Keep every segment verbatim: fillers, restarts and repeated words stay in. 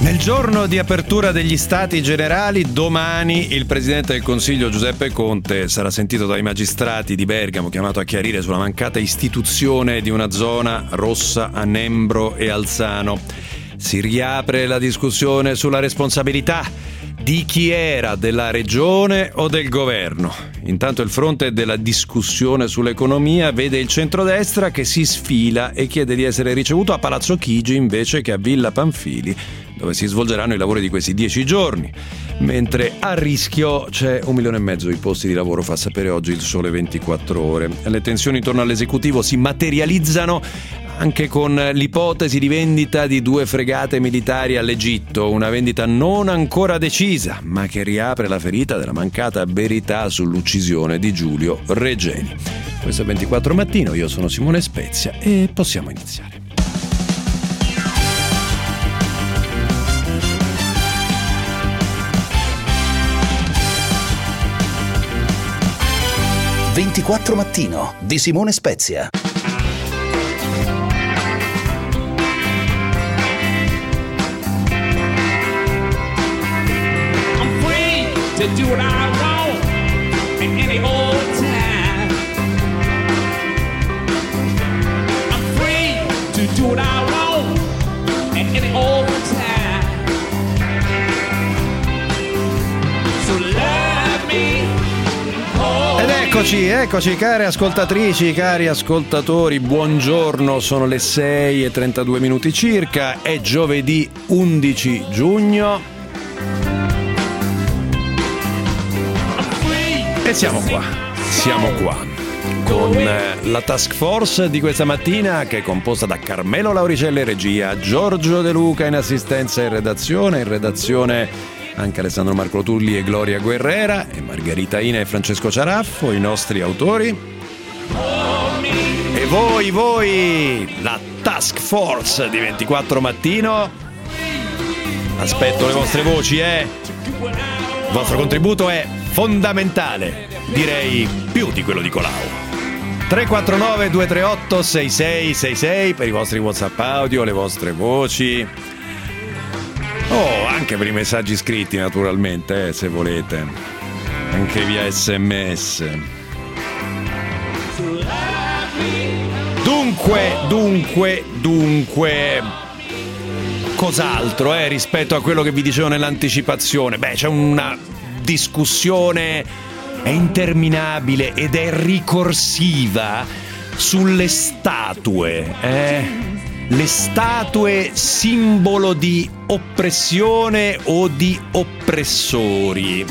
Nel giorno di apertura degli Stati Generali, domani il Presidente del Consiglio Giuseppe Conte sarà sentito dai magistrati di Bergamo, chiamato a chiarire sulla mancata istituzione di una zona rossa a Nembro e Alzano. Si riapre la discussione sulla responsabilità di chi era, della regione o del governo. Intanto il fronte della discussione sull'economia vede il centrodestra che si sfila e chiede di essere ricevuto a Palazzo Chigi invece che a Villa Pamphili, dove si svolgeranno i lavori di questi dieci giorni, mentre a rischio c'è un milione e mezzo di posti di lavoro, fa sapere oggi il Sole ventiquattro Ore. Le tensioni intorno all'esecutivo si materializzano anche con l'ipotesi di vendita di due fregate militari all'Egitto, una vendita non ancora decisa, ma che riapre la ferita della mancata verità sull'uccisione di Giulio Regeni. Questo è ventiquattro Mattino, io sono Simone Spezia e possiamo iniziare. ventiquattro Mattino di Simone Spezia. I'm free to do what I want at any old time. I'm free to do what I want at any old time. So love me. Ed eccoci, eccoci cari ascoltatrici, cari ascoltatori, buongiorno, sono le sei e trentadue minuti circa, è giovedì undici giugno e siamo qua, siamo qua con la task force di questa mattina che è composta da Carmelo Lauricelli in regia, Giorgio De Luca in assistenza e redazione, in redazione anche Alessandro Marco Tulli e Gloria Guerrera e Margherita Ina e Francesco Ciaraffo, i nostri autori. E voi, voi, la task force di ventiquattro Mattino. Aspetto le vostre voci, eh. Il vostro contributo è fondamentale, direi più di quello di Colau. tre quattro nove due tre otto sei sei sei sei per i vostri WhatsApp audio, le vostre voci. Oh, anche per i messaggi scritti naturalmente, eh, se volete, anche via sms. Dunque, dunque, dunque, cos'altro eh, rispetto a quello che vi dicevo nell'anticipazione? Beh, c'è una discussione è interminabile ed è ricorsiva sulle statue, eh? Le statue simbolo di oppressione o di oppressori,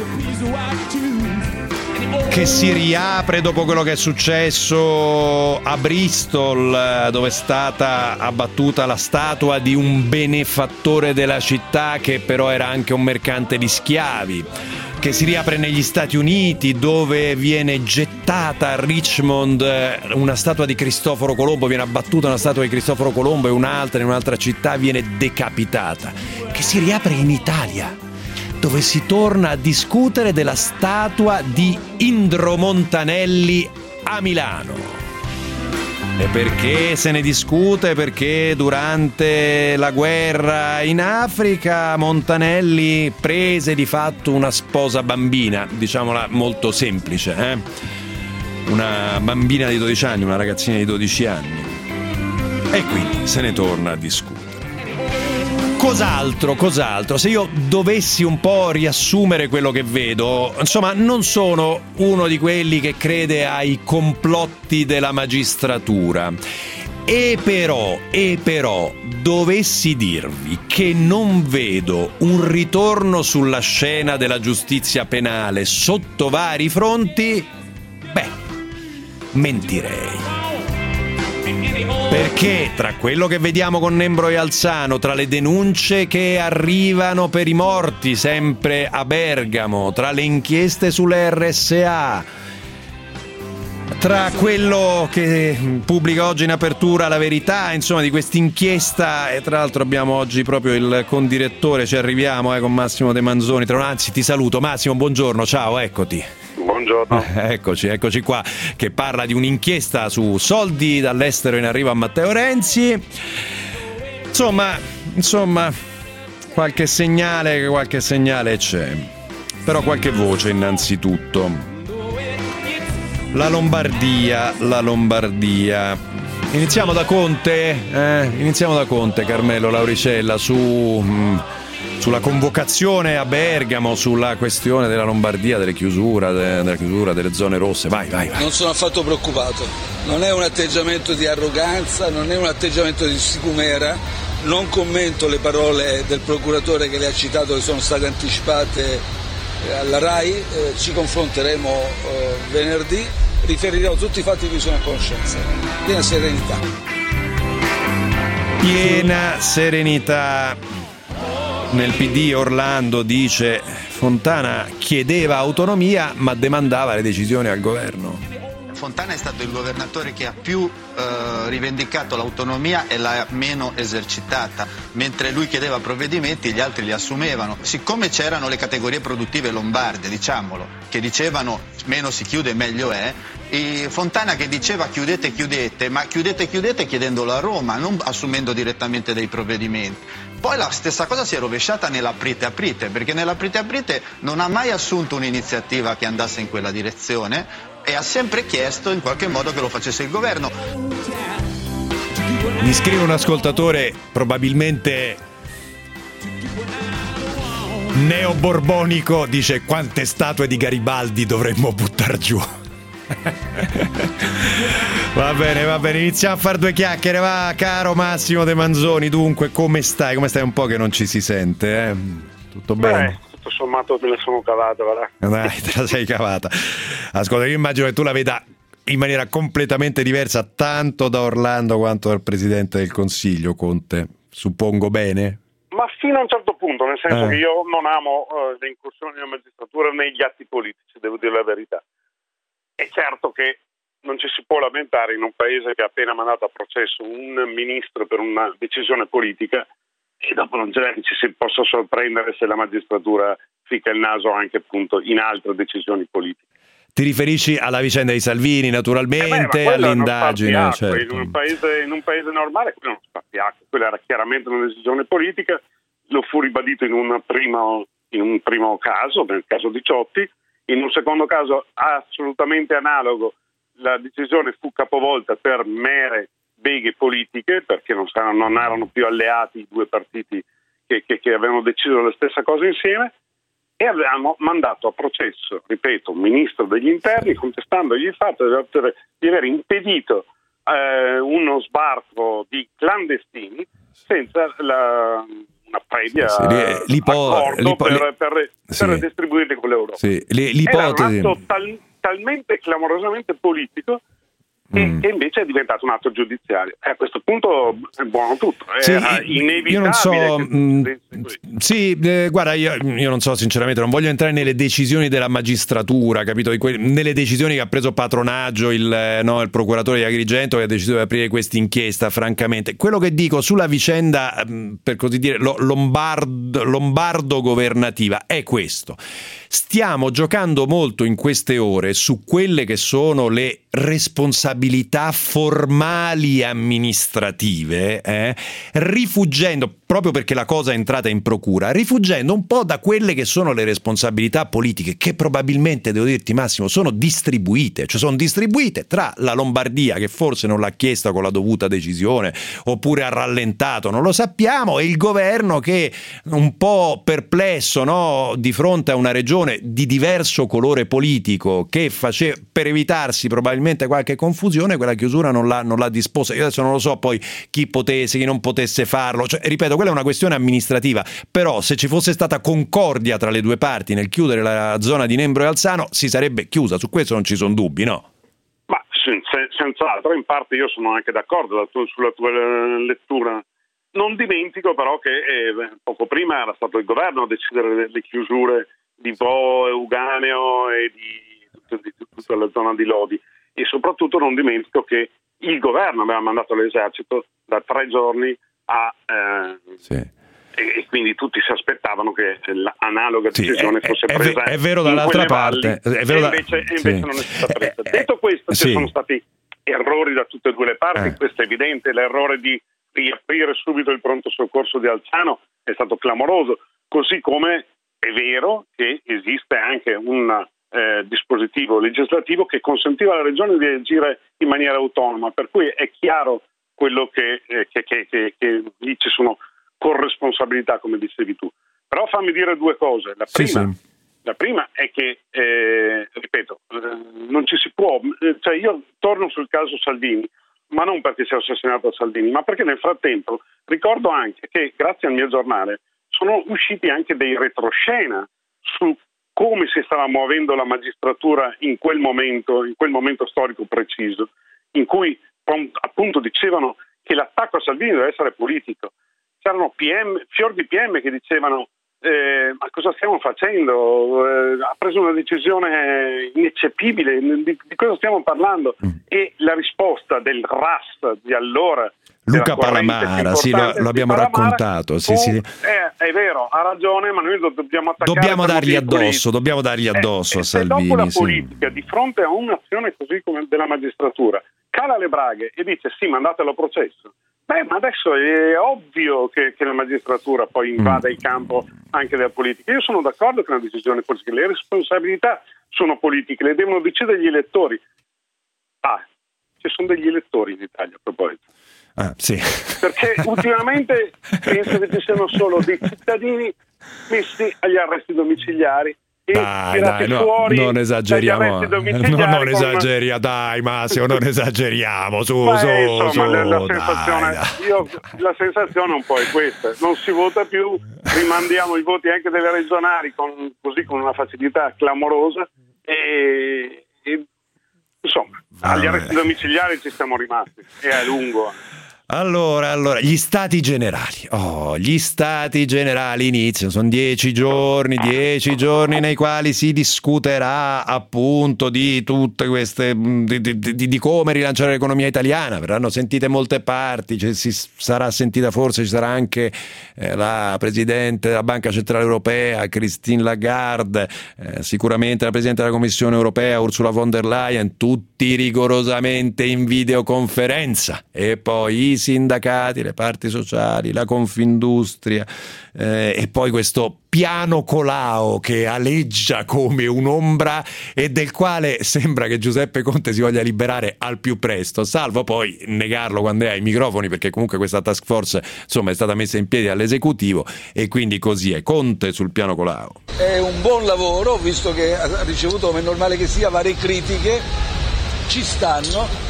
che si riapre dopo quello che è successo a Bristol, dove è stata abbattuta la statua di un benefattore della città che però era anche un mercante di schiavi, che si riapre negli Stati Uniti, dove viene gettata a Richmond una statua di Cristoforo Colombo, viene abbattuta una statua di Cristoforo Colombo e un'altra in un'altra città viene decapitata, che si riapre in Italia, dove si torna a discutere della statua di Indro Montanelli a Milano. E perché se ne discute? Perché durante la guerra in Africa Montanelli prese di fatto una sposa bambina, diciamola molto semplice, eh? Una bambina di dodici anni, una ragazzina di dodici anni. E quindi se ne torna a discutere. Cos'altro, cos'altro? Se io dovessi un po' riassumere quello che vedo, insomma, non sono uno di quelli che crede ai complotti della magistratura. E però, e però, dovessi dirvi che non vedo un ritorno sulla scena della giustizia penale sotto vari fronti, beh, mentirei. Perché tra quello che vediamo con Nembro e Alzano, tra le denunce che arrivano per i morti sempre a Bergamo, tra le inchieste sulle R S A, tra quello che pubblica oggi in apertura La Verità, insomma, di questa inchiesta, e tra l'altro abbiamo oggi proprio il condirettore, ci arriviamo eh, con Massimo De Manzoni. Tra anzi ti saluto Massimo, buongiorno, ciao, eccoti. Buongiorno. Eh, eccoci, eccoci qua, che parla di un'inchiesta su soldi dall'estero in arrivo a Matteo Renzi. Insomma, insomma, qualche segnale, qualche segnale c'è. Però qualche voce innanzitutto. La Lombardia, la Lombardia. Iniziamo da Conte, eh? Iniziamo da Conte, Carmelo Lauricella, su... Mh, sulla convocazione a Bergamo, sulla questione della Lombardia, delle chiusura, de, della chiusura delle zone rosse. Vai, vai, vai. Non sono affatto preoccupato. Non è un atteggiamento di arroganza, non è un atteggiamento di sicumera. Non commento le parole del procuratore che le ha citato, che sono state anticipate alla RAI. Eh, ci confronteremo eh, venerdì. Riferirò tutti i fatti di cui sono a conoscenza. Piena serenità. Piena serenità. Nel P D Orlando dice: Fontana chiedeva autonomia ma demandava le decisioni al governo. Fontana è stato il governatore che ha più eh, rivendicato l'autonomia e l'ha meno esercitata, mentre lui chiedeva provvedimenti, gli altri li assumevano. Siccome c'erano le categorie produttive lombarde, diciamolo, che dicevano meno si chiude meglio è, e Fontana che diceva chiudete chiudete, ma chiudete chiudete chiedendolo a Roma, non assumendo direttamente dei provvedimenti. Poi la stessa cosa si è rovesciata nell'aprite aprite, perché nell'aprite aprite non ha mai assunto un'iniziativa che andasse in quella direzione e ha sempre chiesto in qualche modo che lo facesse il governo. Mi scrive un ascoltatore probabilmente neoborbonico, dice: quante statue di Garibaldi dovremmo buttar giù. Va bene, va bene, iniziamo a fare due chiacchiere, va, caro Massimo De Manzoni. Dunque, come stai? Come stai? Un po' che non ci si sente, eh? Tutto bene? Beh, tutto sommato me la sono cavata, guarda. Dai, te la sei cavata. Ascolta, io immagino che tu la veda in maniera completamente diversa, tanto da Orlando quanto dal Presidente del Consiglio, Conte. Suppongo bene? Ma fino a un certo punto, nel senso eh. che io non amo uh, le incursioni nella magistratura né gli atti politici, devo dire la verità. È certo che non ci si può lamentare in un paese che ha appena mandato a processo un ministro per una decisione politica e dopo non c'è che ci si possa sorprendere se la magistratura ficca il naso anche appunto in altre decisioni politiche. Ti riferisci alla vicenda di Salvini, naturalmente, eh beh, all'indagine? Certo. In un paese, in un paese normale quello è uno spartiacque, quella era chiaramente una decisione politica, lo fu ribadito in, una prima, in un primo caso, nel caso di Ciotti. In un secondo caso assolutamente analogo, la decisione fu capovolta per mere beghe politiche, perché non, stavano, non erano più alleati i due partiti che, che, che avevano deciso la stessa cosa insieme, e avevano mandato a processo, ripeto, un ministro degli interni, contestandogli il fatto di aver, di aver impedito eh, uno sbarco di clandestini senza la... una previa sì, sì. L'ipo- accordo l'ipo- per, per, sì. per distribuirli con l'Europa. Sì. L'ipotesi... Era un atto tal- talmente clamorosamente politico che, mm. che invece è diventato un atto giudiziario. E a questo punto è buono tutto, è sì, inevitabile. Io non so, che mh, sì, eh, guarda, io, io non so sinceramente, non voglio entrare nelle decisioni della magistratura, capito? Di que- nelle decisioni che ha preso patronaggio il, no, il procuratore di Agrigento, che ha deciso di aprire questa inchiesta, francamente. Quello che dico sulla vicenda, mh, per così dire, lo, lombard, lombardo governativa è questo. Stiamo giocando molto in queste ore su quelle che sono le responsabilità formali amministrative, eh, rifuggendo, proprio perché la cosa è entrata in procura, rifuggendo un po' da quelle che sono le responsabilità politiche, che probabilmente, devo dirti Massimo, sono distribuite, cioè sono distribuite tra la Lombardia, che forse non l'ha chiesta con la dovuta decisione, oppure ha rallentato, non lo sappiamo, e il governo che un po' perplesso, no, di fronte a una regione di diverso colore politico che faceva, per evitarsi probabilmente qualche confusione, quella chiusura non l'ha, non l'ha disposta. Io adesso non lo so poi chi potesse, chi non potesse farlo, cioè, ripeto, quella è una questione amministrativa, però se ci fosse stata concordia tra le due parti nel chiudere la zona di Nembro e Alzano si sarebbe chiusa, su questo non ci sono dubbi, no? Ma sen- senz'altro, in parte io sono anche d'accordo sulla tua lettura. Non dimentico però che eh, poco prima era stato il governo a decidere le chiusure di Vo, Euganeo e di, di, di tutta la zona di Lodi, e soprattutto non dimentico che il governo aveva mandato l'esercito da tre giorni a eh, sì. e, e quindi tutti si aspettavano che l'analoga decisione sì, è, fosse è, presa è vero dall'altra parte valli, è vero e da... invece, e invece sì. non è stata presa. Detto questo, ci sì. sono stati errori da tutte e due le parti, eh. questo è evidente, l'errore di riaprire subito il pronto soccorso di Alzano è stato clamoroso, così come è vero che esiste anche un eh, dispositivo legislativo che consentiva alla Regione di agire in maniera autonoma, per cui è chiaro quello che, eh, che, che, che, che lì ci sono corresponsabilità, come dicevi tu. Però fammi dire due cose. La prima, sì, sì. La prima è che, eh, ripeto, non ci si può, cioè io torno sul caso Salvini, ma non perché sia assassinato Salvini, ma perché nel frattempo ricordo anche che grazie al mio giornale sono usciti anche dei retroscena su come si stava muovendo la magistratura in quel momento, in quel momento storico preciso, in cui appunto dicevano che l'attacco a Salvini deve essere politico. C'erano P M, fior di P M che dicevano eh, ma cosa stiamo facendo? Eh, ha preso una decisione ineccepibile, di, di cosa stiamo parlando? Mm. E la risposta del R A S di allora, Luca Palamara, sì, lo, lo abbiamo Palamara, raccontato. Sì, sì. È, è vero, ha ragione, ma noi dobbiamo attaccare. Dobbiamo dargli addosso, dobbiamo dargli addosso eh, a Salvini. Dopo la sì. politica, di fronte a un'azione così come della magistratura, cala le braghe e dice sì, mandatelo a processo. Beh, ma adesso è ovvio che, che la magistratura poi invada mm. il campo anche della politica. Io sono d'accordo che è una decisione politica, le responsabilità sono politiche, le devono decidere gli elettori. Ah, ci sono degli elettori in Italia a proposito. Ah, sì. Perché ultimamente penso che ci siano solo dei cittadini messi agli arresti domiciliari. Dai, dai, no, non esageriamo, no, non esageriamo, dai Massimo, non esageriamo, su, ma su, è, insomma, su, la, la dai, sensazione, dai. Io, la sensazione un po' è questa, non si vota più, rimandiamo i voti anche delle regionali con, così con una facilità clamorosa e, e insomma, Vabbè. agli arresti domiciliari ci siamo rimasti e a lungo. Allora, allora, gli stati generali, oh, gli stati generali iniziano, sono dieci giorni, dieci giorni nei quali si discuterà appunto di tutte queste, di, di, di, di come rilanciare l'economia italiana, verranno sentite molte parti, cioè, si sarà sentita forse, ci sarà anche eh, la Presidente della Banca Centrale Europea, Christine Lagarde, eh, sicuramente la Presidente della Commissione Europea, Ursula von der Leyen, tutti rigorosamente in videoconferenza, e poi i sindacati, le parti sociali, la Confindustria eh, e poi questo piano Colao che aleggia come un'ombra e del quale sembra che Giuseppe Conte si voglia liberare al più presto, salvo poi negarlo quando è ai microfoni, perché comunque questa task force insomma è stata messa in piedi dall'esecutivo e quindi così è. Conte sul piano Colao. È un buon lavoro, visto che ha ricevuto, come è normale che sia, varie critiche, ci stanno.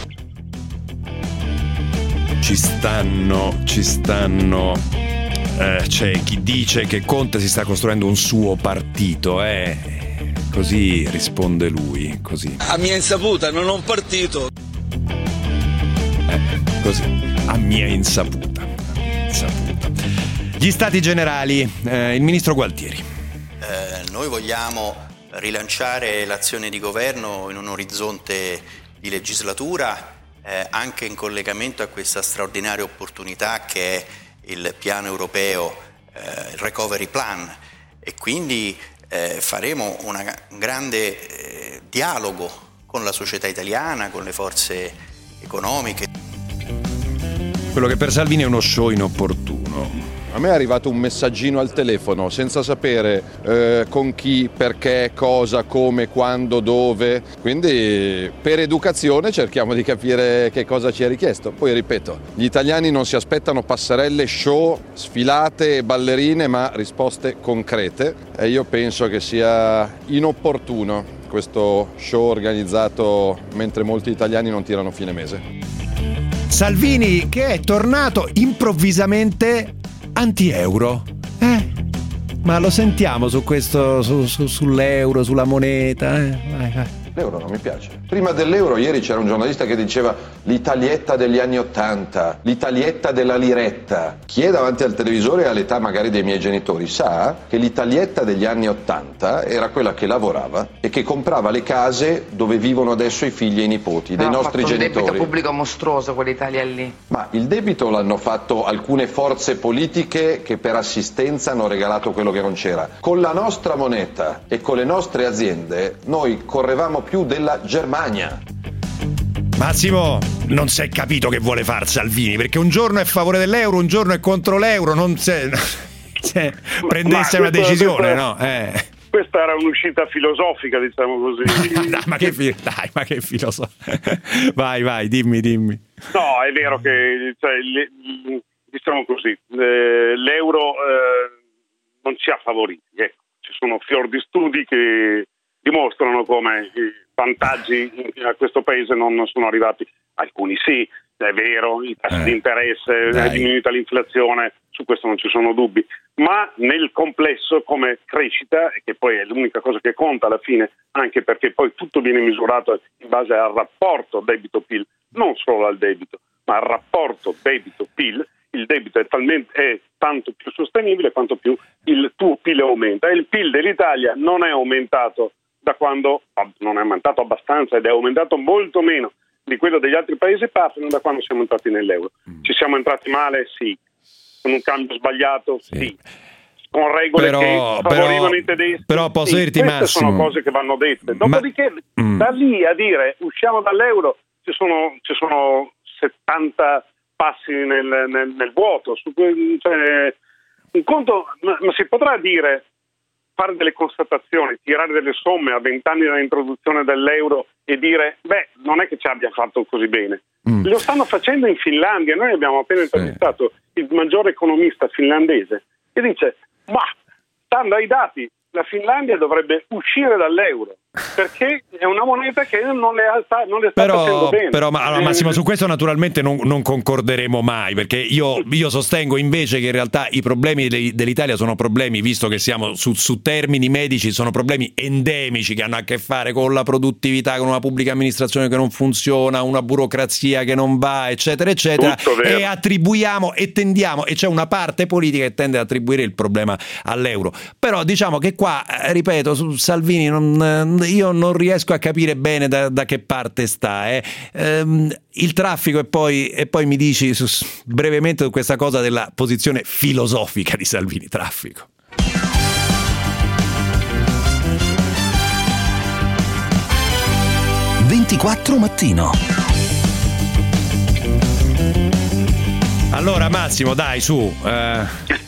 Ci stanno, ci stanno, eh, c'è chi dice che Conte si sta costruendo un suo partito, eh? Così risponde lui, così. A mia insaputa, non ho un partito. Eh, così, a mia insaputa, a mia insaputa. Gli stati generali, eh, il ministro Gualtieri. Eh, noi vogliamo rilanciare l'azione di governo in un orizzonte di legislatura, Eh, anche in collegamento a questa straordinaria opportunità che è il piano europeo, eh, il recovery plan, e quindi eh, faremo una, un grande eh, dialogo con la società italiana, con le forze economiche. Quello che per Salvini è uno show inopportuno. A me è arrivato un messaggino al telefono senza sapere eh, con chi, perché, cosa, come, quando, dove, quindi per educazione cerchiamo di capire che cosa ci è richiesto. Poi ripeto, gli italiani non si aspettano passerelle, show, sfilate e ballerine, ma risposte concrete, e io penso che sia inopportuno questo show organizzato mentre molti italiani non tirano fine mese. Salvini che è tornato improvvisamente anti-euro, eh? Ma lo sentiamo su questo, su, su, sull'euro, sulla moneta, eh? Vai, vai. L'euro non mi piace. Prima dell'euro ieri c'era un giornalista che diceva l'italietta degli anni ottanta, l'italietta della liretta. Chi è davanti al televisore all'età magari dei miei genitori sa che l'italietta degli anni ottanta era quella che lavorava e che comprava le case dove vivono adesso i figli e i nipoti dei no, nostri ha fatto genitori. Un debito pubblico mostruoso quell'Italia lì. Ma il debito l'hanno fatto alcune forze politiche che per assistenza hanno regalato quello che non c'era. Con la nostra moneta e con le nostre aziende noi correvamo più della Germania. Massimo, non si è capito che vuole far Salvini, perché un giorno è a favore dell'euro, un giorno è contro l'euro, non se, se prendesse ma una questo, decisione, questo, no? Eh. Questa era un'uscita filosofica, diciamo così. dai, ma che fi- dai, ma che filosofica. Vai, vai, dimmi, dimmi. No, è vero che, cioè, le, diciamo così, eh, l'euro eh, non ci ha favoriti. Ecco. Ci sono fior di studi che dimostrano come i vantaggi a questo paese non sono arrivati. Alcuni sì, è vero, i tassi eh, di interesse, dai. è diminuita l'inflazione, su questo non ci sono dubbi, ma nel complesso come crescita, che poi è l'unica cosa che conta alla fine, anche perché poi tutto viene misurato in base al rapporto debito-P I L, non solo al debito, ma al rapporto debito-P I L, il debito è, talmente, è tanto più sostenibile quanto più il tuo P I L aumenta, e il P I L dell'Italia non è aumentato da quando, non è aumentato abbastanza ed è aumentato molto meno di quello degli altri paesi partner da quando siamo entrati nell'euro. Mm. Ci siamo entrati male? Sì. Con un cambio sbagliato? Sì. sì. Con regole però, che favorivano però, i tedeschi? Però posso sì. dirti, Queste Massimo, sono cose che vanno dette. Dopodiché, Ma... mm. da lì a dire usciamo dall'euro, ci sono, ci sono settanta passi nel, nel, nel vuoto. Su, cioè, un conto, ma, ma si potrà dire, fare delle constatazioni, tirare delle somme a vent'anni dall'introduzione dell'euro e dire, beh, non è che ci abbia fatto così bene. Mm. Lo stanno facendo in Finlandia. Noi abbiamo appena intervistato sì. il maggiore economista finlandese che dice, ma stando ai dati la Finlandia dovrebbe uscire dall'euro perché è una moneta che non le, sta, non le sta però, facendo bene. Però ma, allora, Massimo, su questo naturalmente non, non concorderemo mai, perché io, io sostengo invece che in realtà i problemi dell'Italia sono problemi, visto che siamo su, su termini medici, sono problemi endemici che hanno a che fare con la produttività, con una pubblica amministrazione che non funziona, una burocrazia che non va, eccetera eccetera, e attribuiamo e tendiamo, e c'è una parte politica che tende ad attribuire il problema all'euro. Però diciamo che qua, ripeto, su Salvini non, io non riesco a capire bene da, da che parte sta. Eh. Ehm, il traffico, e poi, e poi mi dici su, brevemente su questa cosa della posizione filosofica di Salvini. Traffico. ventiquattro mattino. Allora Massimo, dai, su. Eh.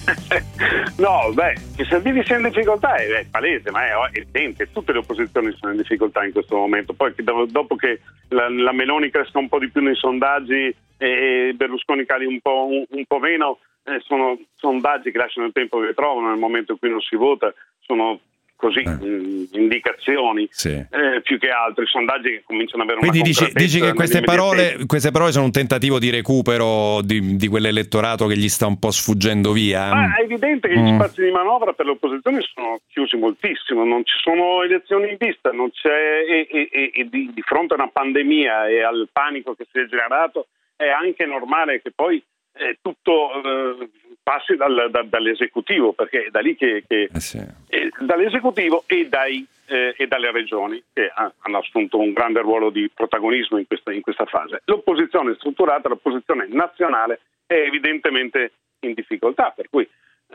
No, beh, che Salvini sia in difficoltà è, è palese, ma è evidente, tutte le opposizioni sono in difficoltà in questo momento. Poi dopo che la, la Meloni cresca un po' di più nei sondaggi e Berlusconi cali un po', un, un po' meno, eh, sono sondaggi che lasciano il tempo che trovano nel momento in cui non si vota, sono così eh. mh, indicazioni sì. eh, più che altro i sondaggi che cominciano ad avere quindi una dici, dici che queste parole, queste parole sono un tentativo di recupero di, di quell'elettorato che gli sta un po' sfuggendo via? Ma è evidente che mm. gli spazi di manovra per le opposizioni sono chiusi moltissimo, non ci sono elezioni in vista, non c'è e, e, e, e di, di fronte a una pandemia e al panico che si è generato è anche normale che poi eh, tutto eh, passi dal, da, dall'esecutivo, perché è da lì che, che eh sì. eh, dall'esecutivo e, dai, eh, e dalle regioni che ha, hanno assunto un grande ruolo di protagonismo in questa, in questa fase. L'opposizione strutturata, l'opposizione nazionale è evidentemente in difficoltà, per cui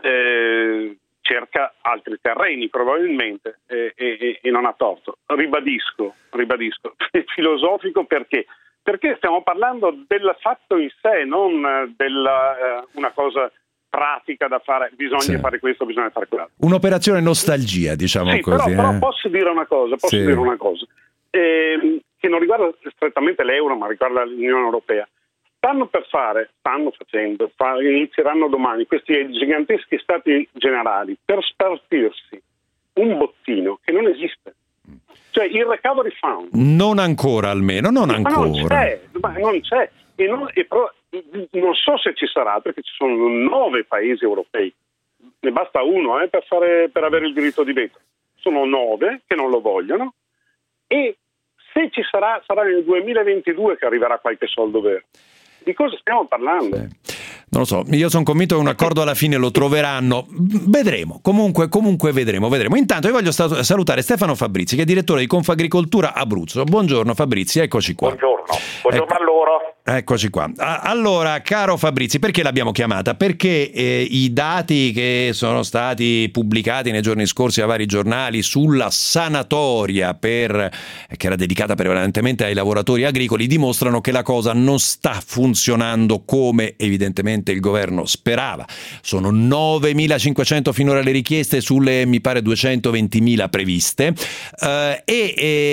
eh, cerca altri terreni probabilmente eh, e, e non ha torto. Ribadisco, ribadisco, è filosofico perché perché stiamo parlando del fatto in sé, non della eh, una cosa pratica da fare, bisogna sì. fare questo, bisogna fare quello. Un'operazione nostalgia, diciamo sì, così. Però, eh. però posso dire una cosa, posso sì. dire una cosa eh, che non riguarda strettamente l'euro, ma riguarda l'Unione Europea. Stanno per fare, stanno facendo, fa, inizieranno domani questi giganteschi stati generali per spartirsi un bottino che non esiste. Cioè il recovery fund non ancora, almeno non ancora, ma non c'è, ma non c'è e non, e però, non so se ci sarà, perché ci sono nove paesi europei, ne basta uno eh, per, fare, per avere il diritto di veto, sono nove che non lo vogliono e se ci sarà sarà nel duemilaventidue che arriverà qualche soldo vero. Di cosa stiamo parlando? Sì. Non lo so, io sono convinto che un accordo alla fine lo troveranno, vedremo, comunque, comunque vedremo, vedremo. Intanto io voglio salutare Stefano Fabrizi, che è direttore di Confagricoltura Abruzzo. Buongiorno Fabrizi, eccoci qua. Buongiorno, buongiorno ecco. a loro. Eccoci qua. Allora, caro Fabrizi, perché l'abbiamo chiamata? Perché eh, i dati che sono stati pubblicati nei giorni scorsi da vari giornali sulla sanatoria per, che era dedicata prevalentemente ai lavoratori agricoli dimostrano che la cosa non sta funzionando come evidentemente il governo sperava. Sono novemilacinquecento finora le richieste sulle, mi pare, duecentoventimila previste eh, e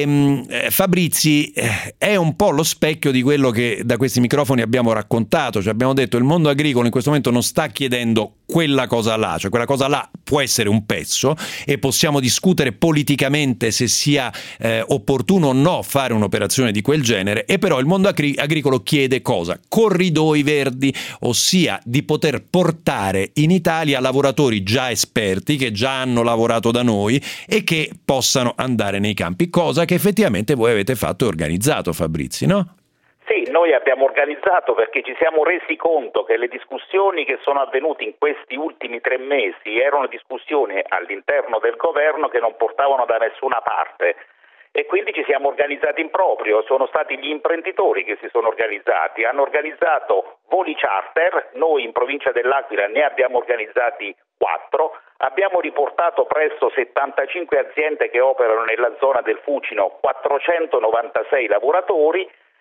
eh, Fabrizi eh, è un po' lo specchio di quello che da questi microfoni abbiamo raccontato, cioè abbiamo detto il mondo agricolo in questo momento non sta chiedendo quella cosa là, cioè quella cosa là può essere un pezzo e possiamo discutere politicamente se sia eh, opportuno o no fare un'operazione di quel genere, e però il mondo agri- agricolo chiede cosa? Corridoi verdi, ossia di poter portare in Italia lavoratori già esperti che già hanno lavorato da noi e che possano andare nei campi, cosa che effettivamente voi avete fatto e organizzato, Fabrizi, no? Sì, noi abbiamo organizzato perché ci siamo resi conto che le discussioni che sono avvenute in questi ultimi tre mesi erano discussioni all'interno del governo che non portavano da nessuna parte, e quindi ci siamo organizzati in proprio. Sono stati gli imprenditori che si sono organizzati, hanno organizzato voli charter, noi in provincia dell'Aquila ne abbiamo organizzati quattro, abbiamo riportato presso settantacinque aziende che operano nella zona del Fucino quattrocentonovantasei lavoratori,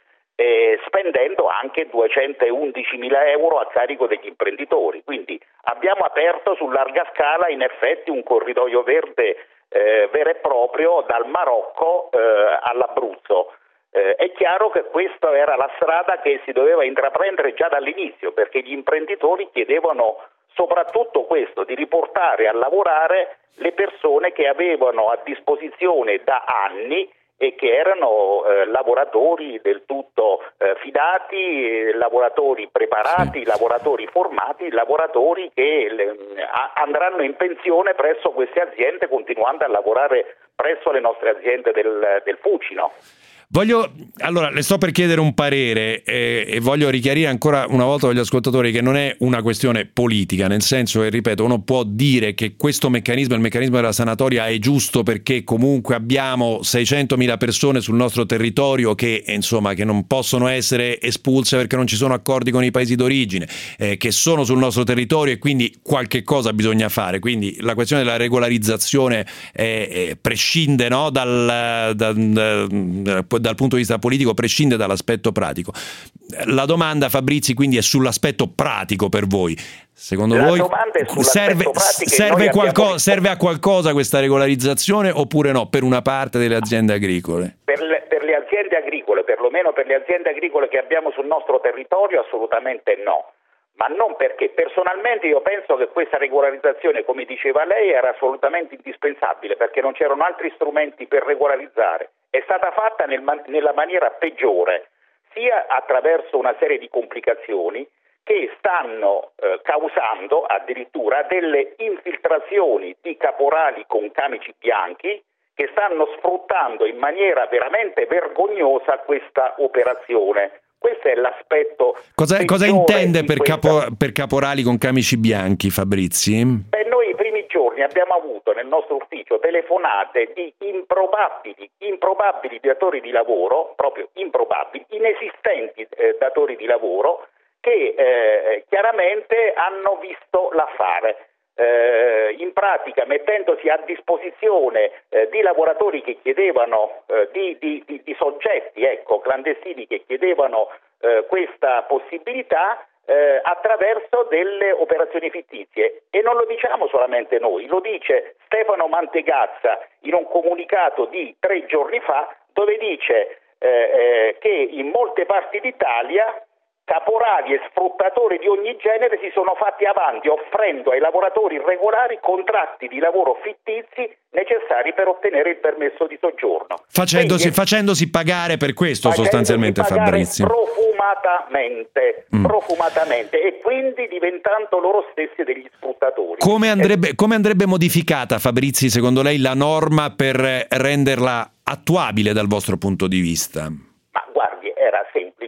Eh, spendendo anche duecentoundicimila euro a carico degli imprenditori. Quindi abbiamo aperto su larga scala in effetti un corridoio verde eh, vero e proprio dal Marocco eh, all'Abruzzo. Eh, è chiaro che questa era la strada che si doveva intraprendere già dall'inizio, perché gli imprenditori chiedevano soprattutto questo, di riportare a lavorare le persone che avevano a disposizione da anni e che erano eh, lavoratori del tutto eh, fidati, eh, lavoratori preparati, sì. lavoratori formati, lavoratori che le, a, andranno in pensione presso queste aziende continuando a lavorare presso le nostre aziende del, del Fucino. Voglio, allora, le sto per chiedere un parere eh, e voglio richiarire ancora una volta agli ascoltatori che non è una questione politica, nel senso che, ripeto, uno può dire che questo meccanismo, il meccanismo della sanatoria è giusto perché comunque abbiamo seicentomila persone sul nostro territorio che, insomma, che non possono essere espulse perché non ci sono accordi con i paesi d'origine, eh, che sono sul nostro territorio e quindi qualche cosa bisogna fare. Quindi la questione della regolarizzazione eh, eh, prescinde, no, dal, da, da, da dal punto di vista politico, prescinde dall'aspetto pratico. La domanda, Fabrizi, quindi è sull'aspetto pratico per voi. Secondo la voi serve, serve, qualcosa, serve a qualcosa questa regolarizzazione oppure no, per una parte delle aziende agricole? Per le, per le aziende agricole, perlomeno per le aziende agricole che abbiamo sul nostro territorio, assolutamente no. Ma non perché personalmente io penso che questa regolarizzazione, come diceva lei, era assolutamente indispensabile, perché non c'erano altri strumenti per regolarizzare. È stata fatta nel, nella maniera peggiore, sia attraverso una serie di complicazioni che stanno eh, causando addirittura delle infiltrazioni di caporali con camici bianchi che stanno sfruttando in maniera veramente vergognosa questa operazione. Questo è l'aspetto. Cosa, cosa intende per, capo, per caporali con camici bianchi, Fabrizi? Beh, noi i primi giorni abbiamo avuto nel nostro ufficio telefonate di improbabili, improbabili datori di lavoro, proprio improbabili, inesistenti eh, datori di lavoro che eh, chiaramente hanno visto l'affare. Eh, in pratica mettendosi a disposizione eh, di lavoratori che chiedevano eh, di, di, di, di soggetti ecco, clandestini che chiedevano eh, questa possibilità eh, attraverso delle operazioni fittizie. E non lo diciamo solamente noi, lo dice Stefano Mantegazza in un comunicato di tre giorni fa, dove dice eh, eh, che in molte parti d'Italia caporali e sfruttatori di ogni genere si sono fatti avanti offrendo ai lavoratori irregolari contratti di lavoro fittizi necessari per ottenere il permesso di soggiorno. Facendosi, quindi, facendosi pagare per questo sostanzialmente, Fabrizi. Profumatamente, mm. profumatamente e quindi diventando loro stessi degli sfruttatori. Come andrebbe, come andrebbe modificata, Fabrizi, secondo lei, la norma per renderla attuabile dal vostro punto di vista? Ma guardi, era semplice.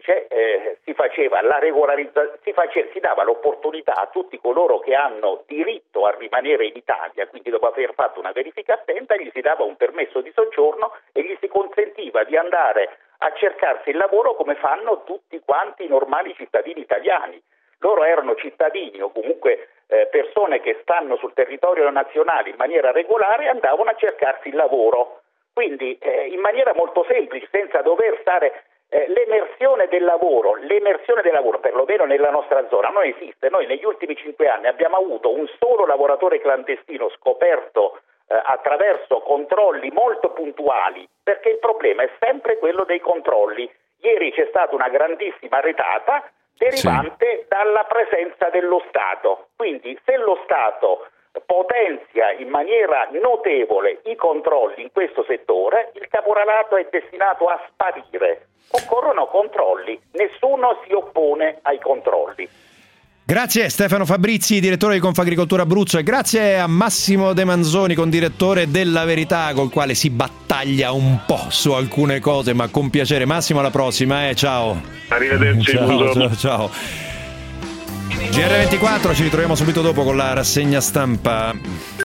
invece eh, si faceva la regolarizzazione, si, face- si dava l'opportunità a tutti coloro che hanno diritto a rimanere in Italia, quindi dopo aver fatto una verifica attenta, gli si dava un permesso di soggiorno e gli si consentiva di andare a cercarsi il lavoro come fanno tutti quanti i normali cittadini italiani. Loro erano cittadini o comunque eh, persone che stanno sul territorio nazionale in maniera regolare e andavano a cercarsi il lavoro. Quindi eh, in maniera molto semplice, senza dover stare... Eh, l'emersione del lavoro, l'emersione del lavoro, perlomeno nella nostra zona, non esiste. Noi negli ultimi cinque anni abbiamo avuto un solo lavoratore clandestino scoperto eh, attraverso controlli molto puntuali, perché il problema è sempre quello dei controlli. Ieri c'è stata una grandissima retata derivante sì. dalla presenza dello Stato. Quindi se lo Stato potenzia in maniera notevole i controlli in questo settore, il caporalato è destinato a sparire. Occorrono controlli, nessuno si oppone ai controlli. Grazie Stefano Fabrizi, direttore di Confagricoltura Abruzzo, e grazie a Massimo De Manzoni, condirettore della Verità, col quale si battaglia un po' su alcune cose, ma con piacere. Massimo, alla prossima, eh, ciao. Arrivederci, ciao, buongiorno. ciao, ciao. G R ventiquattro, ci ritroviamo subito dopo con la rassegna stampa.